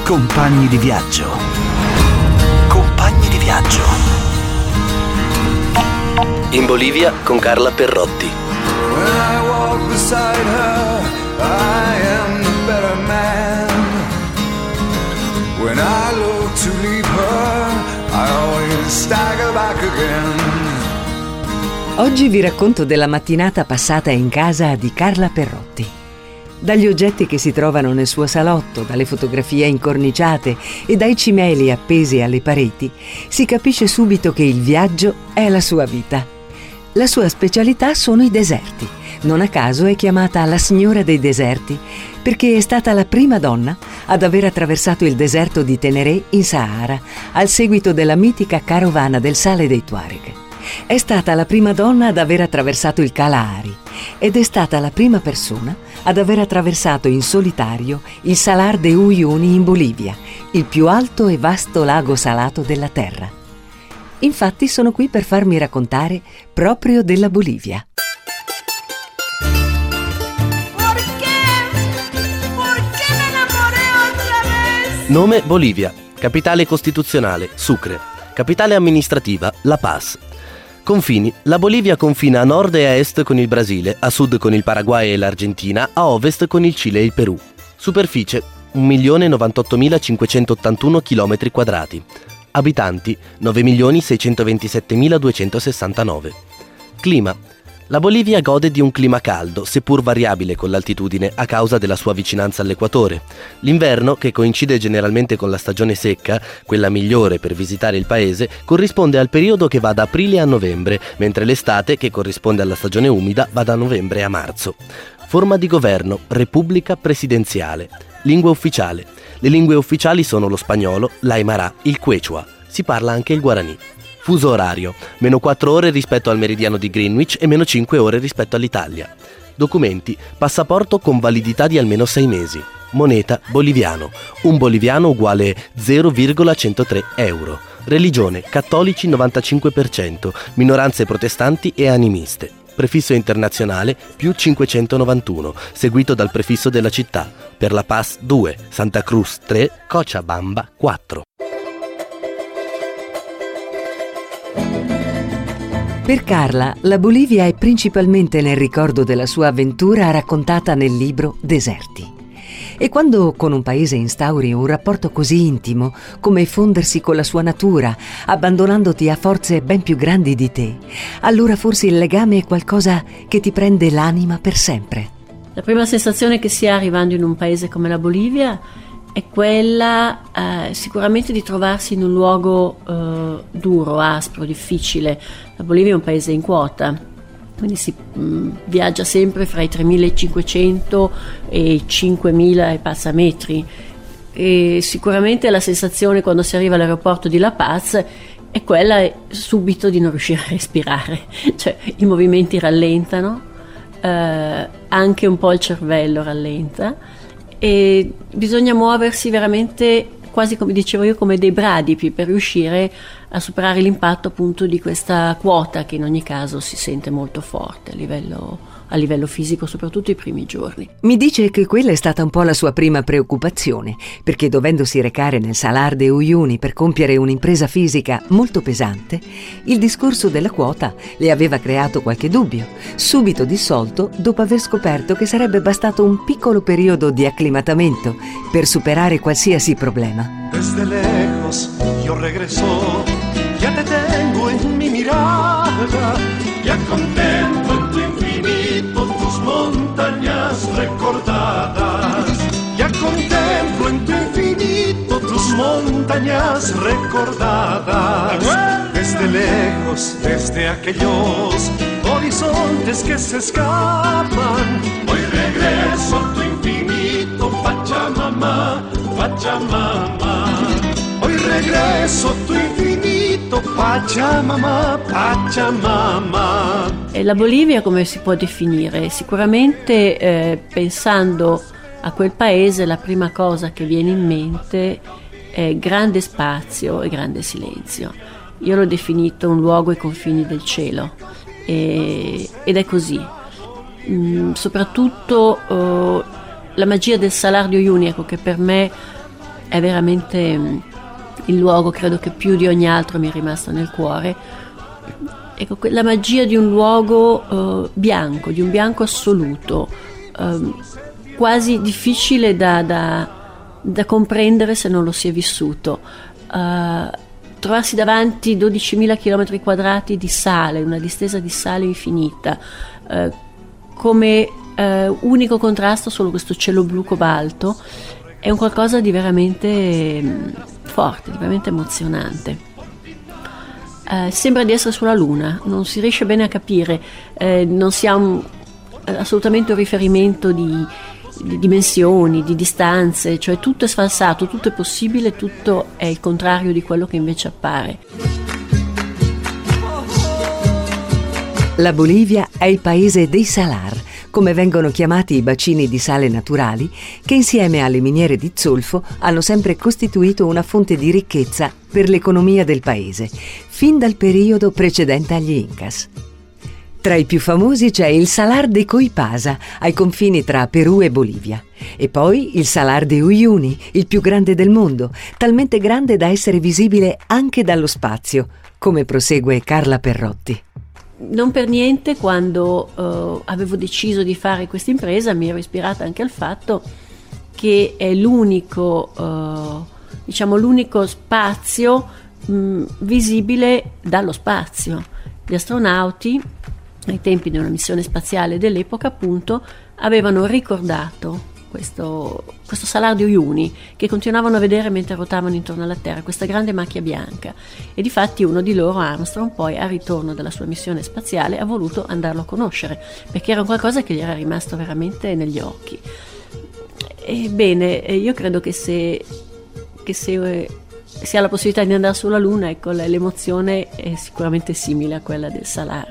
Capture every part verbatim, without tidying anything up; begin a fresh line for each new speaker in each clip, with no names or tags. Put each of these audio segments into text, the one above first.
Compagni di viaggio. Compagni di viaggio.
In Bolivia con Carla Perrotti.
When I walk beside her, I am the better man. When I look to leave her, I always stagger back again.
Oggi vi racconto della mattinata passata in casa di Carla Perrotti. Dagli oggetti che si trovano nel suo salotto, dalle fotografie incorniciate e dai cimeli appesi alle pareti, si capisce subito che il viaggio è la sua vita. La sua specialità sono i deserti. Non a caso è chiamata la signora dei deserti, perché è stata la prima donna ad aver attraversato il deserto di Tenéré in Sahara, al seguito della mitica carovana del sale dei Tuareg. È stata la prima donna ad aver attraversato il Kalahari ed è stata la prima persona ad aver attraversato in solitario il Salar de Uyuni in Bolivia, il più alto e vasto lago salato della Terra. Infatti sono qui per farmi raccontare proprio della Bolivia.
Nome Bolivia. Capitale costituzionale Sucre. Capitale amministrativa La Paz. Confini. La Bolivia confina a nord e a est con il Brasile, a sud con il Paraguay e l'Argentina, a ovest con il Cile e il Perù. Superficie un milione novantottomilacinquecentottantuno chilometri quadrati. Abitanti nove milioni seicentoventisettemiladuecentosessantanove. Clima. La Bolivia gode di un clima caldo, seppur variabile con l'altitudine a causa della sua vicinanza all'equatore. L'inverno, che coincide generalmente con la stagione secca, quella migliore per visitare il paese, corrisponde al periodo che va da aprile a novembre, mentre l'estate, che corrisponde alla stagione umida, va da novembre a marzo. Forma di governo, repubblica presidenziale. Lingua ufficiale. Le lingue ufficiali sono lo spagnolo, l'Aymara, il Quechua. Si parla anche il Guarani. Fuso orario, meno quattro ore rispetto al meridiano di Greenwich e meno cinque ore rispetto all'Italia. Documenti, passaporto con validità di almeno sei mesi. Moneta, boliviano. Un boliviano uguale zero virgola centotré euro. Religione, cattolici novantacinque per cento, minoranze protestanti e animiste. Prefisso internazionale più cinquecentonovantuno, seguito dal prefisso della città. Per La Paz due, Santa Cruz tre, Cochabamba quattro.
Per Carla, la Bolivia è principalmente nel ricordo della sua avventura raccontata nel libro Deserti. E quando con un paese instauri un rapporto così intimo, come fondersi con la sua natura, abbandonandoti a forze ben più grandi di te, allora forse il legame è qualcosa che ti prende l'anima per sempre.
La prima sensazione che si ha arrivando in un paese come la Bolivia è quella eh, sicuramente di trovarsi in un luogo eh, duro, aspro, difficile. La Bolivia è un paese in quota, quindi si mh, viaggia sempre fra i tremilacinquecento e i cinquemila e passa metri. E sicuramente la sensazione quando si arriva all'aeroporto di La Paz è quella subito di non riuscire a respirare, cioè i movimenti rallentano, eh, anche un po' il cervello rallenta, e bisogna muoversi veramente quasi, come dicevo io, come dei bradipi per riuscire a superare l'impatto appunto di questa quota che in ogni caso si sente molto forte a livello, a livello fisico, soprattutto i primi giorni.
Mi dice che quella è stata un po' la sua prima preoccupazione, perché dovendosi recare nel Salar de Uyuni per compiere un'impresa fisica molto pesante, il discorso della quota le aveva creato qualche dubbio, subito dissolto dopo aver scoperto che sarebbe bastato un piccolo periodo di acclimatamento per superare qualsiasi problema.
Desde lejos yo regreso, ya te tengo en mi mirada, ya contemplo en tu infinito tus montañas recordadas, ya contemplo en tu infinito tus montañas recordadas. Desde lejos, desde aquellos horizontes que se escapan, hoy regreso a tu infinito Pachamama, Pachamama. Hoy regreso a tu infinito Pachamama, Pachamama.
E la Bolivia come si può definire? Sicuramente eh, pensando a quel paese la prima cosa che viene in mente è grande spazio e grande silenzio. Io l'ho definito un luogo ai confini del cielo e, ed è così. Mm, soprattutto eh, la magia del Salar de Uyuni, ecco, che per me è veramente mh, il luogo, credo, che più di ogni altro mi è rimasto nel cuore. Ecco, la magia di un luogo uh, bianco, di un bianco assoluto, uh, quasi difficile da, da, da comprendere se non lo si è vissuto. Uh, trovarsi davanti dodicimila chilometri quadrati di sale, una distesa di sale infinita, uh, come uh, unico contrasto solo questo cielo blu cobalto, è un qualcosa di veramente um, forte, di veramente emozionante. Uh, sembra di essere sulla Luna, non si riesce bene a capire, uh, non si ha un, assolutamente un riferimento di, di dimensioni, di distanze, cioè tutto è sfalsato, tutto è possibile, tutto è il contrario di quello che invece appare.
La Bolivia è il paese dei salar, come vengono chiamati i bacini di sale naturali, che insieme alle miniere di zolfo hanno sempre costituito una fonte di ricchezza per l'economia del paese, fin dal periodo precedente agli Incas. Tra i più famosi c'è il Salar de Coipasa, ai confini tra Perù e Bolivia, e poi il Salar de Uyuni, il più grande del mondo, talmente grande da essere visibile anche dallo spazio, come prosegue Carla Perrotti.
Non per niente, quando uh, avevo deciso di fare questa impresa, mi ero ispirata anche al fatto che è l'unico, uh, diciamo, l'unico spazio mh, visibile dallo spazio. Gli astronauti, ai tempi di una missione spaziale dell'epoca, appunto, avevano ricordato questo, questo Salar di Uyuni, che continuavano a vedere mentre ruotavano intorno alla Terra, questa grande macchia bianca, e difatti uno di loro, Armstrong, poi al ritorno dalla sua missione spaziale ha voluto andarlo a conoscere, perché era qualcosa che gli era rimasto veramente negli occhi. Ebbene, io credo che se, che se si ha la possibilità di andare sulla Luna, ecco, l'emozione è sicuramente simile a quella del Salar.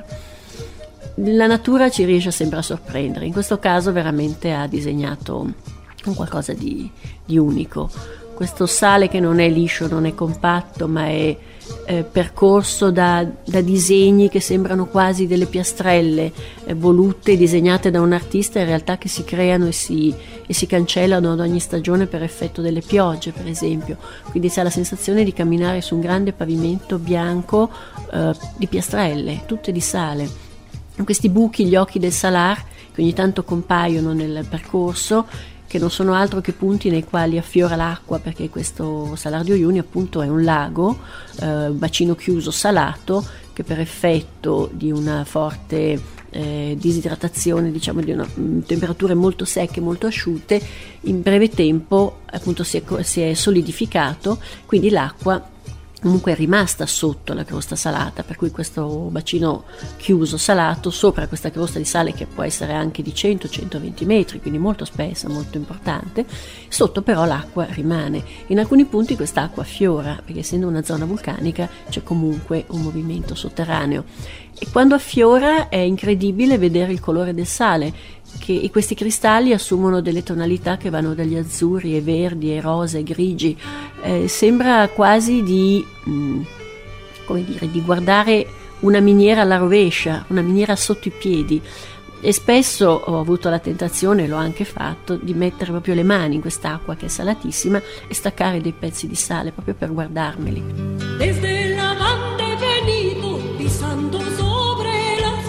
La natura ci riesce sempre a sorprendere, in questo caso veramente ha disegnato un qualcosa di, di unico. Questo sale che non è liscio, non è compatto, ma è eh, percorso da, da disegni che sembrano quasi delle piastrelle eh, volute e disegnate da un artista, in realtà, che si creano e si, e si cancellano ad ogni stagione per effetto delle piogge, per esempio. Quindi si ha la sensazione di camminare su un grande pavimento bianco eh, di piastrelle, tutte di sale. Questi buchi, gli occhi del Salar, che ogni tanto compaiono nel percorso, che non sono altro che punti nei quali affiora l'acqua, perché questo Salar di Uyuni appunto è un lago, eh, bacino chiuso salato, che per effetto di una forte eh, disidratazione, diciamo di una, mh, temperature molto secche, molto asciute, in breve tempo appunto si è, si è solidificato, quindi l'acqua comunque è rimasta sotto la crosta salata, per cui questo bacino chiuso salato, sopra questa crosta di sale che può essere anche di cento centoventi metri, quindi molto spessa, molto importante, sotto però l'acqua rimane. In alcuni punti quest'acqua affiora, perché essendo una zona vulcanica c'è comunque un movimento sotterraneo, e quando affiora è incredibile vedere il colore del sale, che e questi cristalli assumono delle tonalità che vanno dagli azzurri ai verdi ai rosa ai grigi. Eh, sembra quasi di mh, come dire, di guardare una miniera alla rovescia, una miniera sotto i piedi, e spesso ho avuto la tentazione, l'ho anche fatto, di mettere proprio le mani in quest'acqua che è salatissima e staccare dei pezzi di sale proprio per guardarmeli.
Desde la banda he venido pisando sobre las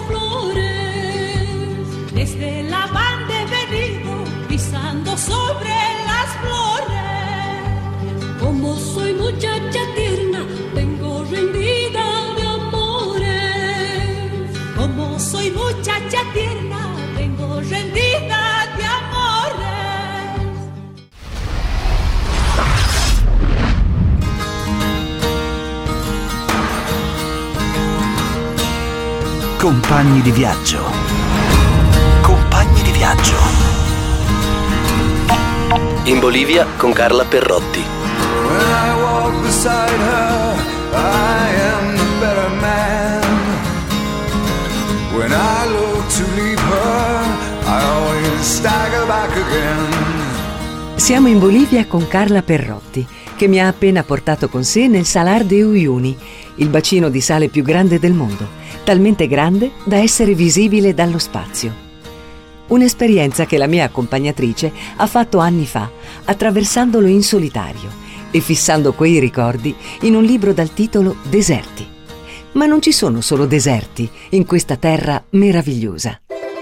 flores, desde la banda he venido pisando sobre las flores, como soy muchacha tierna, vengo rendida de amores, como soy muchacha tierna, vengo rendida de amores.
Compagni di viaggio. Compagni di viaggio.
In Bolivia con Carla Perrotti.
When I walk beside her, I am the better man. When I look to leave her, I always stagger back again.
Siamo in Bolivia con Carla Perrotti, che mi ha appena portato con sé nel Salar de Uyuni, il bacino di sale più grande del mondo, talmente grande da essere visibile dallo spazio. Un'esperienza che la mia accompagnatrice ha fatto anni fa, attraversandolo in solitario, e fissando quei ricordi in un libro dal titolo Deserti. Ma non ci sono solo deserti in questa terra meravigliosa.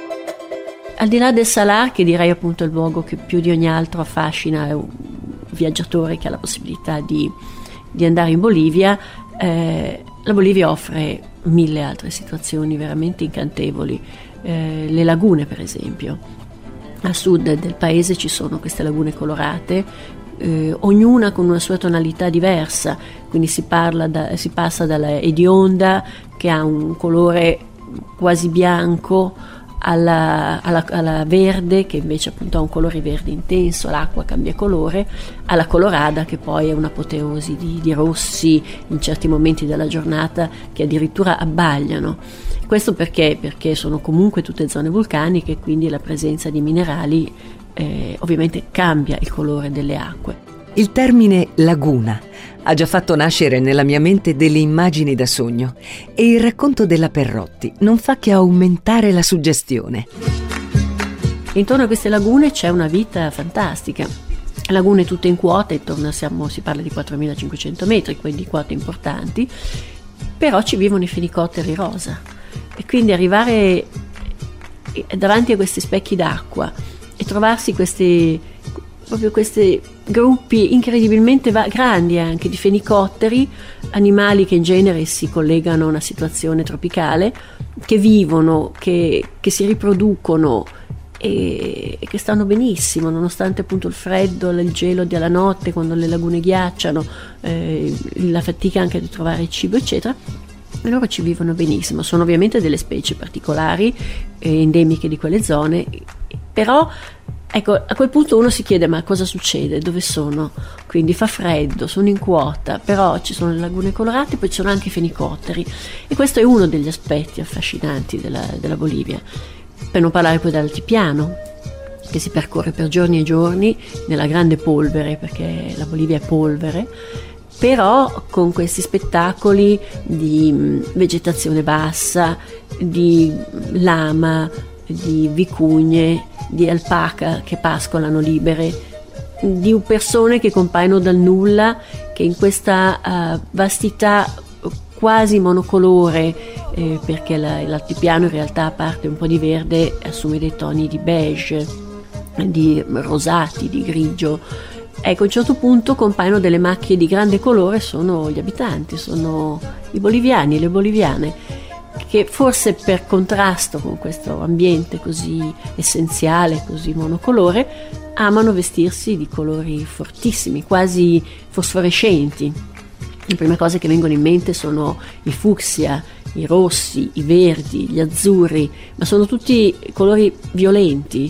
Al di là del Salar, che direi appunto è il luogo che più di ogni altro affascina un viaggiatore che ha la possibilità di, di andare in Bolivia, eh, la Bolivia offre mille altre situazioni veramente incantevoli. Eh, le lagune, per esempio. A sud del paese ci sono queste lagune colorate, eh, ognuna con una sua tonalità diversa, quindi si, parla da, si passa dalla Hedionda, che ha un colore quasi bianco, Alla, alla, alla verde, che invece appunto ha un colore verde intenso, l'acqua cambia colore, alla colorada, che poi è un'apoteosi di, di rossi in certi momenti della giornata che addirittura abbagliano. Questo perché? Perché sono comunque tutte zone vulcaniche, quindi la presenza di minerali eh, ovviamente cambia il colore delle acque.
Il termine laguna ha già fatto nascere nella mia mente delle immagini da sogno e il racconto della Perrotti non fa che aumentare la suggestione.
Intorno a queste lagune c'è una vita fantastica. Lagune tutte in quota, intorno siamo, si parla di quattromilacinquecento metri, quindi quote importanti, però ci vivono i fenicotteri rosa. E quindi arrivare davanti a questi specchi d'acqua e trovarsi questi, proprio questi gruppi incredibilmente va- grandi anche di fenicotteri, animali che in genere si collegano a una situazione tropicale, che vivono, che, che si riproducono e, e che stanno benissimo nonostante appunto il freddo, il gelo della notte, quando le lagune ghiacciano, eh, la fatica anche di trovare il cibo eccetera. E loro ci vivono benissimo. Sono ovviamente delle specie particolari, eh, endemiche di quelle zone, però ecco, a quel punto uno si chiede: ma cosa succede? Dove sono? Quindi fa freddo, sono in quota, però ci sono le lagune colorate, poi ci sono anche i fenicotteri, e questo è uno degli aspetti affascinanti della, della Bolivia. Per non parlare poi dell'altipiano, che si percorre per giorni e giorni nella grande polvere, perché la Bolivia è polvere, però con questi spettacoli di vegetazione bassa, di lama, di vicugne, di alpaca che pascolano libere, di persone che compaiono dal nulla, che in questa uh, vastità quasi monocolore, eh, perché la, l'altipiano in realtà, a parte un po' di verde, assume dei toni di beige, di rosati, di grigio. Ecco, a un certo punto compaiono delle macchie di grande colore, sono gli abitanti, sono i boliviani, le boliviane, che forse per contrasto con questo ambiente così essenziale, così monocolore, amano vestirsi di colori fortissimi, quasi fosforescenti. Le prime cose che vengono in mente sono i fucsia, i rossi, i verdi, gli azzurri, ma sono tutti colori violenti,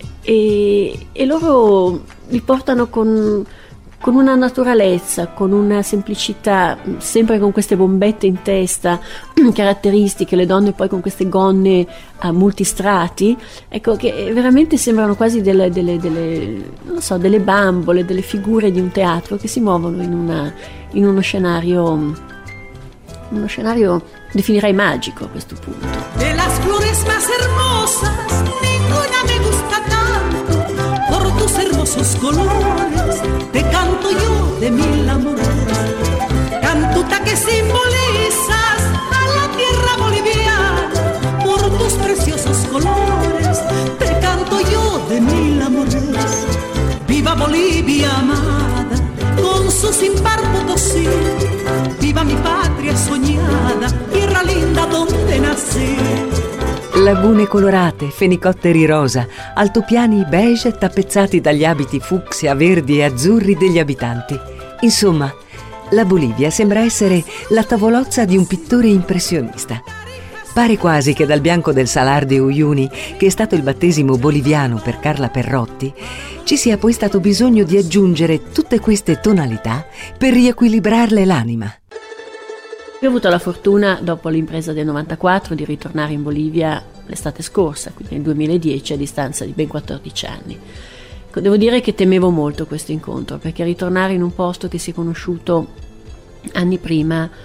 e, e loro li portano con, con una naturalezza, con una semplicità, sempre con queste bombette in testa caratteristiche, le donne poi con queste gonne a multistrati, ecco, che veramente sembrano quasi delle, delle, delle, non so, delle bambole, delle figure di un teatro che si muovono in, una, in uno scenario, uno scenario definirei magico a questo punto.
De las flores más hermosas, ninguna me gusta tanto, por tus hermosos colores, te canto yo de mil amores, cantuta que simbolizas a la tierra boliviana, por tus preciosos colores, te canto yo de mil amores, viva Bolivia amada, con su sin par Potosí, viva mi patria soñada, tierra linda donde nací.
Lagune colorate, fenicotteri rosa, altopiani beige tappezzati dagli abiti fucsia, verdi e azzurri degli abitanti. Insomma, la Bolivia sembra essere la tavolozza di un pittore impressionista. Pare quasi che dal bianco del Salar de Uyuni, che è stato il battesimo boliviano per Carla Perrotti, ci sia poi stato bisogno di aggiungere tutte queste tonalità per riequilibrarle l'anima.
Io ho avuto la fortuna, dopo l'impresa del novantaquattro, di ritornare in Bolivia l'estate scorsa, quindi nel duemiladieci, a distanza di ben quattordici anni. Devo dire che temevo molto questo incontro, perché ritornare in un posto che si è conosciuto anni prima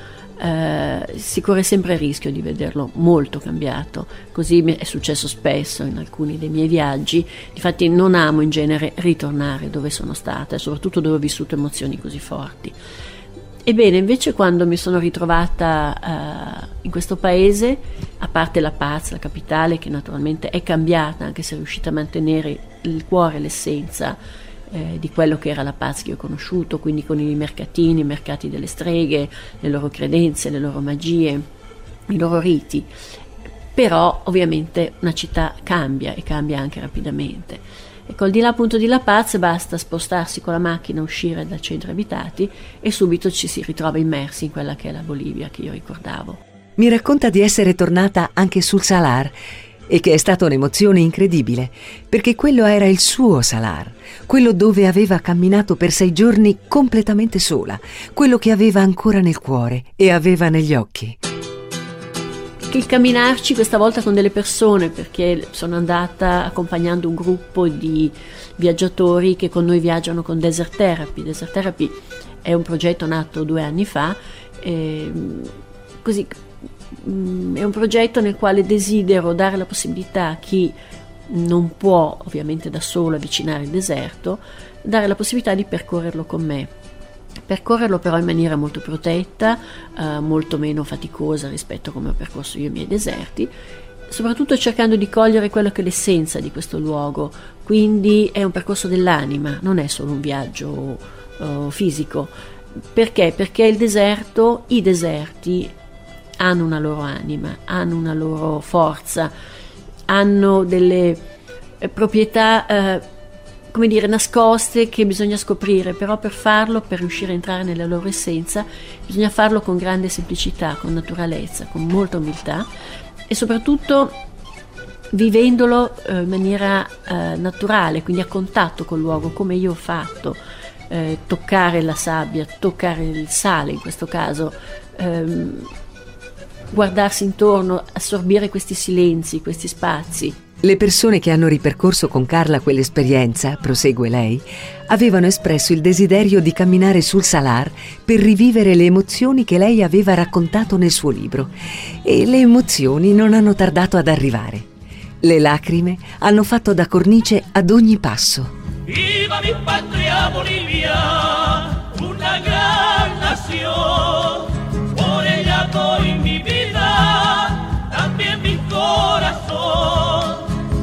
eh, si corre sempre il rischio di vederlo molto cambiato. Così mi è successo spesso in alcuni dei miei viaggi. Difatti non amo in genere ritornare dove sono stata, e soprattutto dove ho vissuto emozioni così forti. Ebbene, invece, quando mi sono ritrovata uh, in questo paese, a parte La Paz, la capitale, che naturalmente è cambiata, anche se è riuscita a mantenere il cuore, l'essenza eh, di quello che era La Paz che ho conosciuto, quindi con i mercatini, i mercati delle streghe, le loro credenze, le loro magie, i loro riti. Però ovviamente una città cambia, e cambia anche rapidamente. Ecco, al di là appunto di La Paz basta spostarsi con la macchina, uscire dai centri abitati e subito ci si ritrova immersi in quella che è la Bolivia che io ricordavo.
Mi racconta di essere tornata anche sul Salar e che è stata un'emozione incredibile, perché quello era il suo Salar, quello dove aveva camminato per sei giorni completamente sola, quello che aveva ancora nel cuore e aveva negli occhi.
Il camminarci questa volta con delle persone, perché sono andata accompagnando un gruppo di viaggiatori che con noi viaggiano con Desert Therapy. Desert Therapy è un progetto nato due anni fa, e così è un progetto nel quale desidero dare la possibilità a chi non può ovviamente da solo avvicinare il deserto, dare la possibilità di percorrerlo con me. Percorrerlo però in maniera molto protetta, eh, molto meno faticosa rispetto a come ho percorso io i miei deserti, soprattutto cercando di cogliere quello che è l'essenza di questo luogo. Quindi è un percorso dell'anima, non è solo un viaggio uh, fisico. Perché? Perché il deserto, i deserti hanno una loro anima, hanno una loro forza, hanno delle eh, proprietà eh, come dire, nascoste che bisogna scoprire, però per farlo, per riuscire a entrare nella loro essenza, bisogna farlo con grande semplicità, con naturalezza, con molta umiltà e soprattutto vivendolo eh, in maniera eh, naturale, quindi a contatto col luogo, come io ho fatto, eh, toccare la sabbia, toccare il sale in questo caso, ehm, guardarsi intorno, assorbire questi silenzi, questi spazi.
Le persone che hanno ripercorso con Carla quell'esperienza, prosegue lei, avevano espresso il desiderio di camminare sul Salar per rivivere le emozioni che lei aveva raccontato nel suo libro. E le emozioni non hanno tardato ad arrivare. Le lacrime hanno fatto da cornice ad ogni passo.
Viva mi patria Bolivia, una gran nación, por ella doy mi vida, también mi corazón.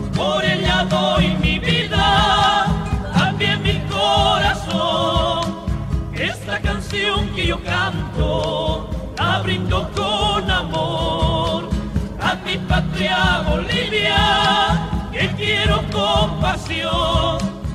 Doy mi vida, también mi corazón. Esta canción que yo canto la brindo con amor a mi patria Bolivia, que quiero con pasión.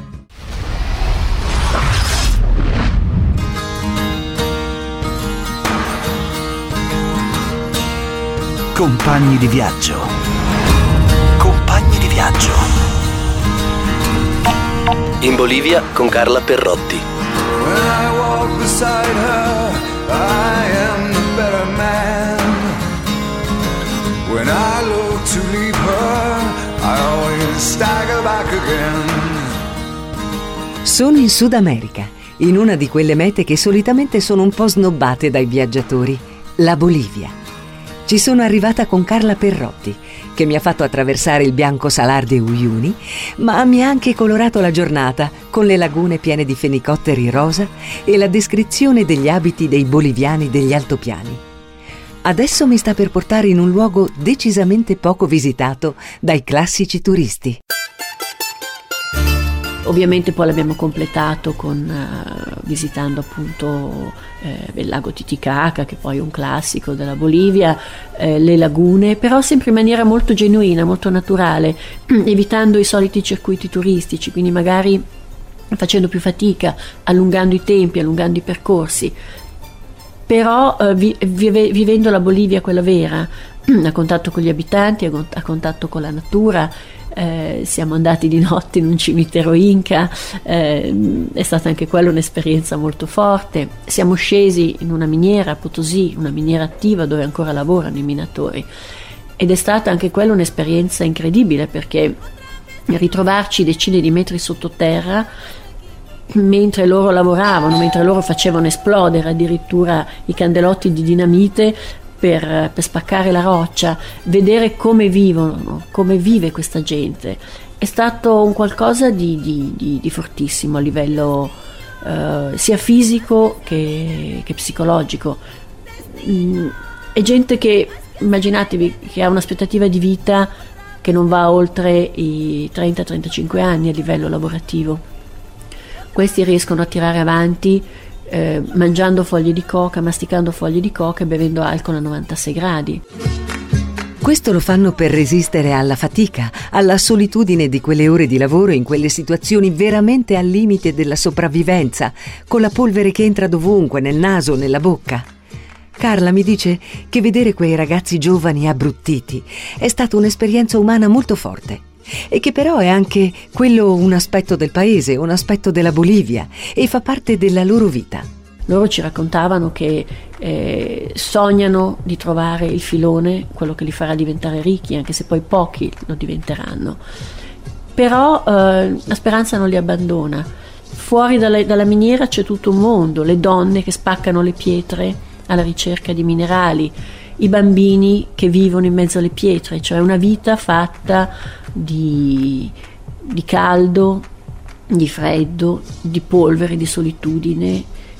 Compagni di viaggio. Compagni di viaggio.
In Bolivia con Carla Perrotti.
When I walk beside her, I am the better man. When I look to leave her, I always stagger back again.
Sono in Sud America, in una di quelle mete che solitamente sono un po' snobbate dai viaggiatori, la Bolivia. Ci sono arrivata con Carla Perrotti, che mi ha fatto attraversare il bianco Salar de Uyuni, ma mi ha anche colorato la giornata con le lagune piene di fenicotteri rosa e la descrizione degli abiti dei boliviani degli altopiani. Adesso mi sta per portare in un luogo decisamente poco visitato dai classici turisti.
Ovviamente poi l'abbiamo completato con uh, visitando appunto eh, il lago Titicaca, che poi è un classico della Bolivia, eh, le lagune, però sempre in maniera molto genuina, molto naturale, evitando i soliti circuiti turistici, quindi magari facendo più fatica, allungando i tempi, allungando i percorsi, però eh, vi, vive, vivendo la Bolivia quella vera, a contatto con gli abitanti, a contatto con la natura. Eh, siamo andati di notte in un cimitero Inca, eh, è stata anche quella un'esperienza molto forte. Siamo scesi in una miniera a Potosí, una miniera attiva dove ancora lavorano i minatori, ed è stata anche quella un'esperienza incredibile, perché ritrovarci decine di metri sottoterra mentre loro lavoravano, mentre loro facevano esplodere addirittura i candelotti di dinamite per, per spaccare la roccia, vedere come vivono, come vive questa gente, è stato un qualcosa di, di, di, di fortissimo a livello eh, sia fisico che, che psicologico. Mm, è gente che, immaginatevi, che ha un'aspettativa di vita che non va oltre i trenta trentacinque anni a livello lavorativo. Questi riescono a tirare avanti eh, mangiando foglie di coca, masticando foglie di coca e bevendo alcol a novantasei gradi.
Questo lo fanno per resistere alla fatica, alla solitudine di quelle ore di lavoro in quelle situazioni veramente al limite della sopravvivenza, con la polvere che entra dovunque, nel naso, nella bocca. Carla mi dice che vedere quei ragazzi giovani abbruttiti è stata un'esperienza umana molto forte e che però è anche quello un aspetto del paese, un aspetto della Bolivia e fa parte della loro vita.
Loro ci raccontavano che eh, sognano di trovare il filone, quello che li farà diventare ricchi, anche se poi pochi lo diventeranno. Però eh, la speranza non li abbandona. Fuori dalla, dalla miniera c'è tutto un mondo, le donne che spaccano le pietre alla ricerca di minerali, i bambini che vivono in mezzo alle pietre, cioè una vita fatta di, di caldo, di freddo, di polvere, di solitudine,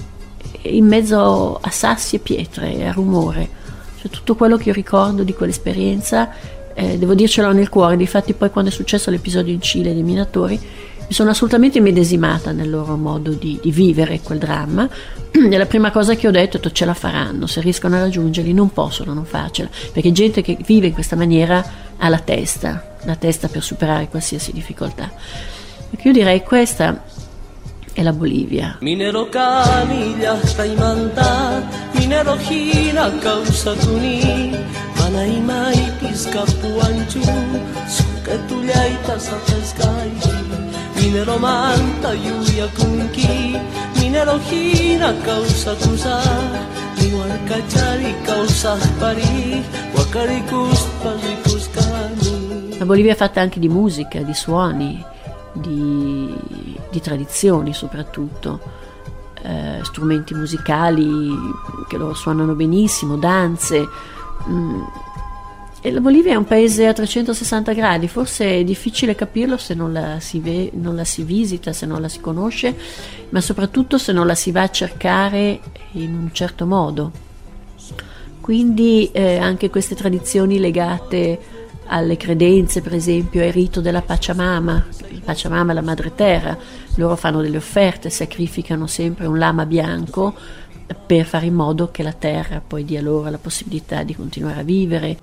in mezzo a sassi e pietre e a rumore. Cioè tutto quello che io ricordo di quell'esperienza, eh, devo dircelo nel cuore. Difatti poi quando è successo l'episodio in Cile dei minatori mi sono assolutamente immedesimata nel loro modo di, di vivere quel dramma. E la prima cosa che ho detto è che ce la faranno, se riescono a raggiungerli non possono non farcela, perché gente che vive in questa maniera ha la testa, la testa per superare qualsiasi difficoltà. Perché io direi questa è la Bolivia.
Minero canilla taimanta, minero hina causa tuni, manai mai pisca puanchu, suke tuliaita sapeskai. Minero manta yuya kunki, minero hina causa tusa, igual cachari causa pari, wakarikus parikuskani.
La Bolivia è fatta anche di musica, di suoni, di, di tradizioni soprattutto, eh, strumenti musicali che loro suonano benissimo, danze. Mm. E la Bolivia è un paese a trecentosessanta gradi, forse è difficile capirlo se non la, si ve, non la si visita, se non la si conosce, ma soprattutto se non la si va a cercare in un certo modo. Quindi eh, anche queste tradizioni legate alle credenze, per esempio al rito della Pachamama, il Pachamama è la madre terra, loro fanno delle offerte, sacrificano sempre un lama bianco per fare in modo che la terra poi dia loro la possibilità di continuare a vivere.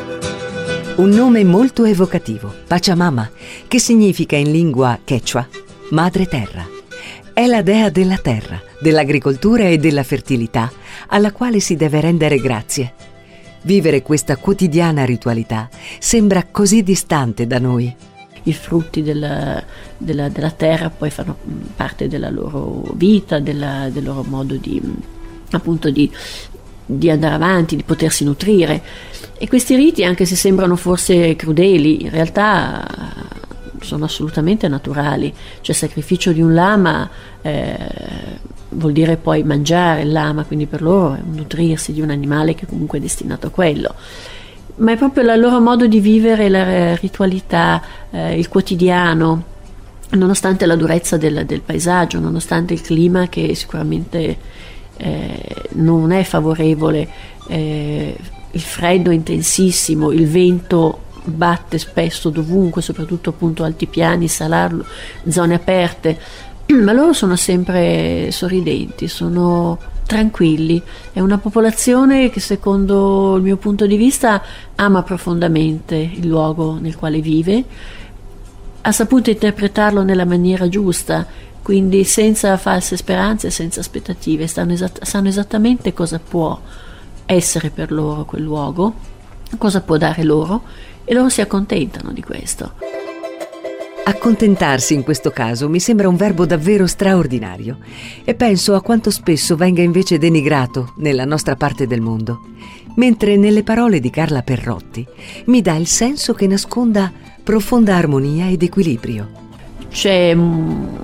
Un nome molto evocativo, Pachamama, che significa in lingua quechua madre terra. È la dea della terra, dell'agricoltura e della fertilità, alla quale si deve rendere grazie. Vivere questa quotidiana ritualità sembra così distante da noi.
I frutti della, della, della terra poi fanno parte della loro vita, della, del loro modo di, appunto di, di andare avanti, di potersi nutrire. E questi riti, anche se sembrano forse crudeli, in realtà sono assolutamente naturali. Cioè il sacrificio di un lama eh, vuol dire poi mangiare il lama, quindi per loro è un nutrirsi di un animale che comunque è destinato a quello. Ma è proprio il loro modo di vivere la ritualità, eh, il quotidiano, nonostante la durezza del, del paesaggio, nonostante il clima che sicuramente eh, non è favorevole, eh, il freddo è intensissimo, il vento batte spesso dovunque, soprattutto appunto altipiani, salar, zone aperte, ma loro sono sempre sorridenti, sono tranquilli. È una popolazione che, secondo il mio punto di vista, ama profondamente il luogo nel quale vive, ha saputo interpretarlo nella maniera giusta, quindi senza false speranze, senza aspettative, sanno, esatt- sanno esattamente cosa può essere per loro quel luogo, cosa può dare loro, e loro si accontentano di questo.
Accontentarsi in questo caso mi sembra un verbo davvero straordinario e penso a quanto spesso venga invece denigrato nella nostra parte del mondo, mentre nelle parole di Carla Perrotti mi dà il senso che nasconda profonda armonia ed equilibrio.
C'è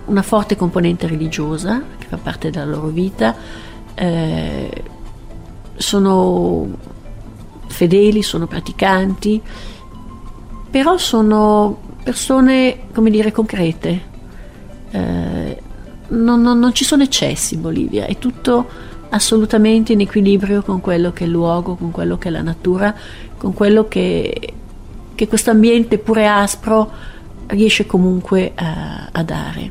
una forte componente religiosa che fa parte della loro vita, eh, sono fedeli, sono praticanti, però sono persone, come dire, concrete. Eh, non, non, non ci sono eccessi in Bolivia, è tutto assolutamente in equilibrio con quello che è il luogo, con quello che è la natura, con quello che, che questo ambiente pure aspro riesce comunque a, a dare.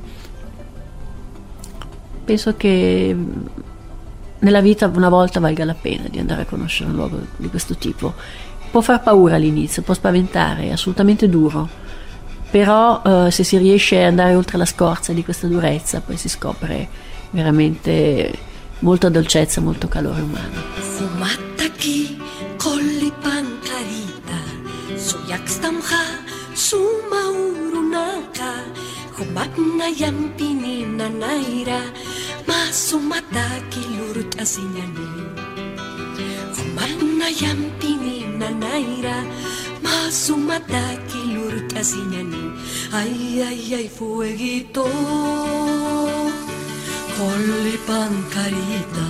Penso che nella vita una volta valga la pena di andare a conoscere un luogo di questo tipo. Può far paura all'inizio, può spaventare, è assolutamente duro, però eh, se si riesce ad andare oltre la scorza di questa durezza, poi si scopre veramente molta dolcezza, molto calore umano.
Fumata ki kolli pancarita, suyakstamha sumaurunaka, humatna yampinina naira, masumata ki lurut asinyani. Humatna yampinina naira, masumata ki lurut asinyani. Ay, ay, ay, fueguito, colli pancarita.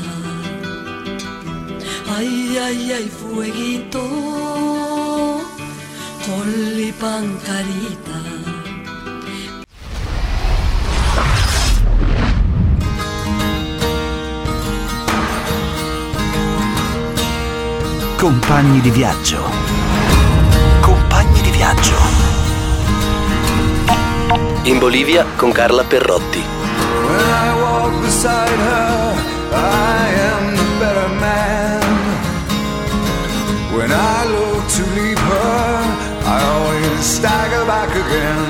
Ay, ay, ay, fueguito, colli pancarita.
Compagni di viaggio. Compagni di viaggio.
In Bolivia con Carla Perrotti.
When I walk beside her, I am the better man. When I look to leave her, I always stagger back again.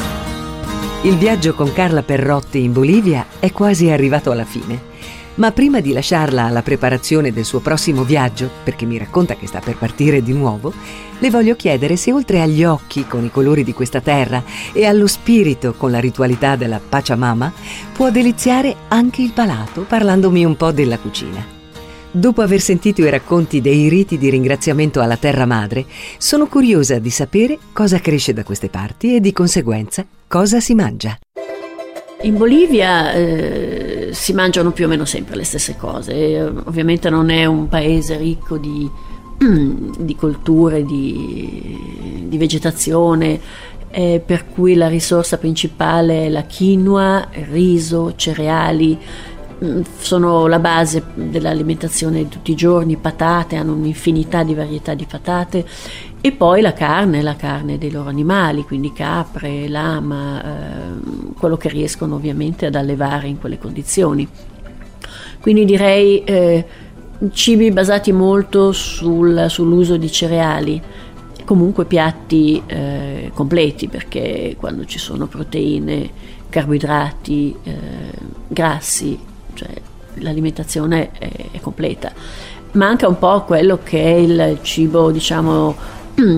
Il viaggio con Carla Perrotti in Bolivia è quasi arrivato alla fine. Ma prima di lasciarla alla preparazione del suo prossimo viaggio, perché mi racconta che sta per partire di nuovo, le voglio chiedere se oltre agli occhi con i colori di questa terra e allo spirito con la ritualità della Pachamama, può deliziare anche il palato parlandomi un po' della cucina. Dopo aver sentito i racconti dei riti di ringraziamento alla terra madre, sono curiosa di sapere cosa cresce da queste parti e di conseguenza cosa si mangia.
In Bolivia eh, si mangiano più o meno sempre le stesse cose. E, ovviamente non è un paese ricco di, di colture, di, di vegetazione, eh, per cui la risorsa principale è la quinoa, il riso, cereali, sono la base dell'alimentazione di tutti i giorni, patate, hanno un'infinità di varietà di patate, e poi la carne, la carne dei loro animali, quindi capre, lama, eh, quello che riescono ovviamente ad allevare in quelle condizioni. Quindi direi eh, cibi basati molto sul, sull'uso di cereali, comunque piatti eh, completi, perché quando ci sono proteine, carboidrati, eh, grassi, cioè l'alimentazione è, è completa. Manca un po' quello che è il cibo, diciamo,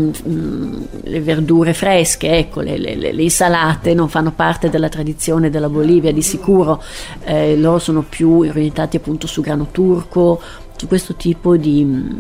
le verdure fresche, ecco, le, le, le insalate non fanno parte della tradizione della Bolivia di sicuro, eh, loro sono più orientati appunto su grano turco, su questo tipo di,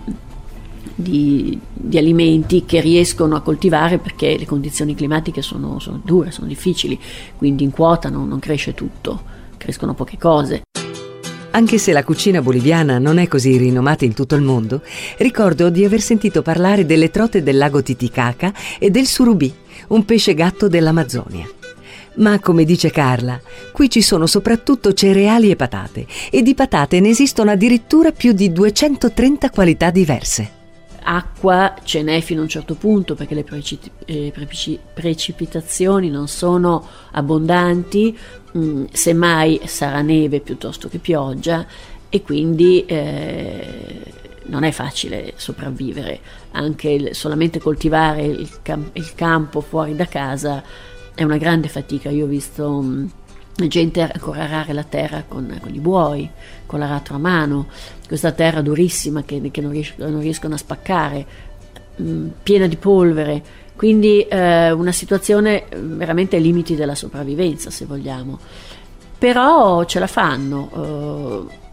di, di alimenti che riescono a coltivare, perché le condizioni climatiche sono, sono dure, sono difficili, quindi in quota non, non cresce tutto, crescono poche cose.
Anche se la cucina boliviana non è così rinomata in tutto il mondo, ricordo di aver sentito parlare delle trote del lago Titicaca e del surubì, un pesce gatto dell'Amazzonia. Ma come dice Carla, qui ci sono soprattutto cereali e patate, e di patate ne esistono addirittura più di duecentotrenta qualità diverse.
Acqua ce n'è fino a un certo punto, perché le preci- eh, preci- precipitazioni non sono abbondanti, mm, semmai sarà neve piuttosto che pioggia, e quindi eh, non è facile sopravvivere. Anche il, solamente coltivare il, cam- il campo fuori da casa è una grande fatica. Io ho visto mh, gente ancora arare la terra con, con i buoi, con l'aratro a mano, questa terra durissima che, che non, ries- non riescono a spaccare, mh, piena di polvere, quindi eh, una situazione veramente ai limiti della sopravvivenza, se vogliamo. Però ce la fanno,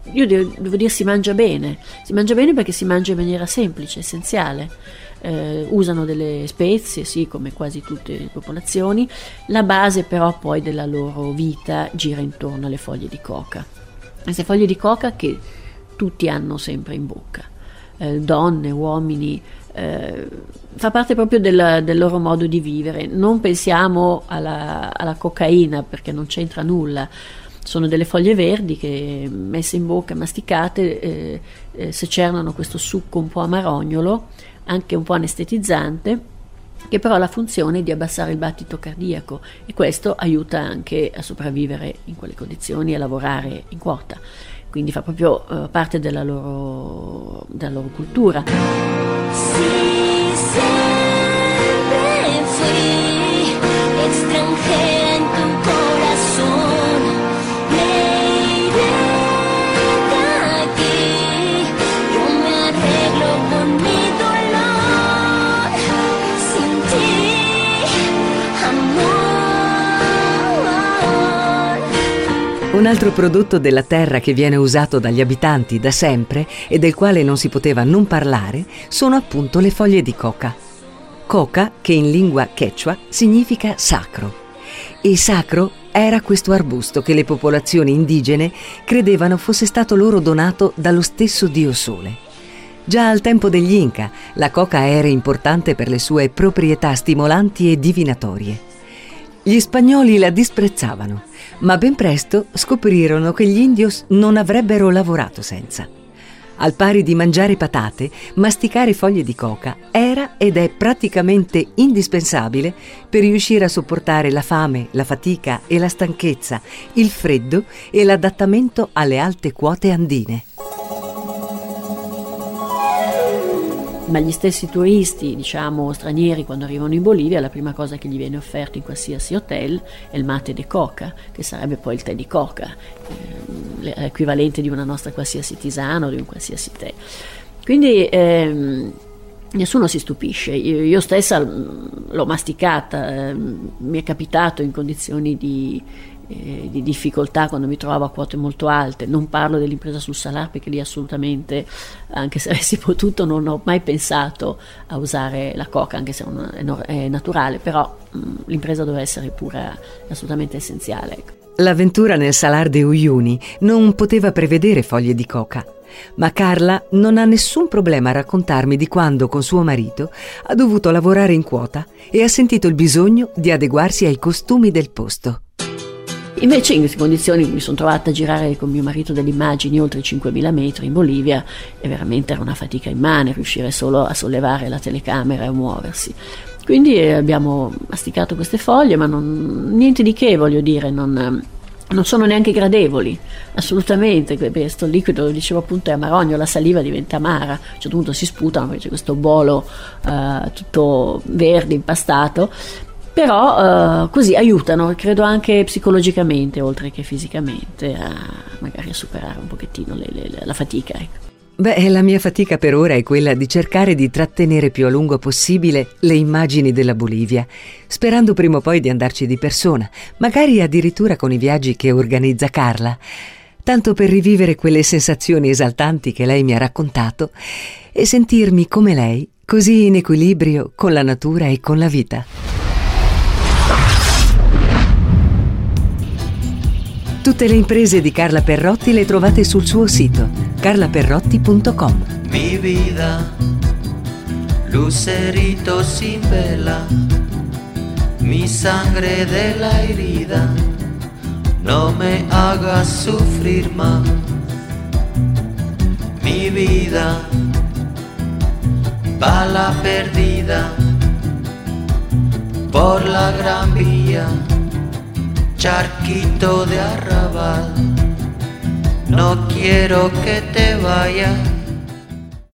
io devo dire si mangia bene, si mangia bene perché si mangia in maniera semplice, essenziale. Eh, usano delle spezie, sì, come quasi tutte le popolazioni. La base però poi della loro vita gira intorno alle foglie di coca, queste foglie di coca che tutti hanno sempre in bocca, eh, donne, uomini, eh, fa parte proprio del, del loro modo di vivere. Non pensiamo alla, alla cocaina perché non c'entra nulla. Sono delle foglie verdi che, messe in bocca, masticate, eh, eh, secernano questo succo un po' amarognolo, anche un po' anestetizzante, che però ha la funzione di abbassare il battito cardiaco, e questo aiuta anche a sopravvivere in quelle condizioni, a lavorare in quota. Quindi fa proprio uh, parte della loro, della loro cultura.
Si siempre fui extranjera en tu corazón, me iré de aquí, yo me arreglo con mi dolor, sin ti, amor.
Un altro prodotto della terra che viene usato dagli abitanti da sempre e del quale non si poteva non parlare sono appunto le foglie di coca. Coca, che in lingua quechua significa sacro. E sacro era questo arbusto che le popolazioni indigene credevano fosse stato loro donato dallo stesso dio Sole. Già al tempo degli Inca, la coca era importante per le sue proprietà stimolanti e divinatorie. Gli spagnoli la disprezzavano, ma ben presto scoprirono che gli indios non avrebbero lavorato senza. Al pari di mangiare patate, masticare foglie di coca era ed è praticamente indispensabile per riuscire a sopportare la fame, la fatica e la stanchezza, il freddo e l'adattamento alle alte quote andine.
Ma gli stessi turisti, diciamo stranieri, quando arrivano in Bolivia, la prima cosa che gli viene offerto in qualsiasi hotel è il mate de coca, che sarebbe poi il tè di coca, eh, l'equivalente di una nostra qualsiasi tisana o di un qualsiasi tè. Quindi ehm, nessuno si stupisce. Io, io stessa l'ho masticata, eh, mi è capitato in condizioni di Eh, di difficoltà quando mi trovavo a quote molto alte. Non parlo dell'impresa sul Salar perché lì assolutamente, anche se avessi potuto, non ho mai pensato a usare la coca, anche se è naturale, però mh, l'impresa doveva essere pura, assolutamente essenziale.
L'avventura nel Salar de Uyuni non poteva prevedere foglie di coca, ma Carla non ha nessun problema a raccontarmi di quando con suo marito ha dovuto lavorare in quota e ha sentito il bisogno di adeguarsi ai costumi del posto.
Invece in queste condizioni mi sono trovata a girare con mio marito delle immagini oltre cinquemila metri in Bolivia e veramente era una fatica immane riuscire solo a sollevare la telecamera e a muoversi. Quindi abbiamo masticato queste foglie, ma non, niente di che, voglio dire, non, non sono neanche gradevoli, assolutamente. Questo liquido, dicevo appunto, è amarogno, la saliva diventa amara, a un certo punto si sputano perché c'è questo bolo uh, tutto verde, impastato. Però uh, così aiutano, credo anche psicologicamente oltre che fisicamente, a magari a superare un pochettino le, le, la fatica, ecco.
Beh, la mia fatica per ora è quella di cercare di trattenere più a lungo possibile le immagini della Bolivia, sperando prima o poi di andarci di persona, magari addirittura con i viaggi che organizza Carla, tanto per rivivere quelle sensazioni esaltanti che lei mi ha raccontato e sentirmi come lei, così in equilibrio con la natura e con la vita. Tutte le imprese di Carla Perrotti le trovate sul suo sito carla perrotti punto com.
Mi vida, lucerito sin vela, mi sangre de la herida, no me hagas sufrir más. Mi vida, bala perdida, por la gran vía, charquito de arrabal, no quiero que te vayas,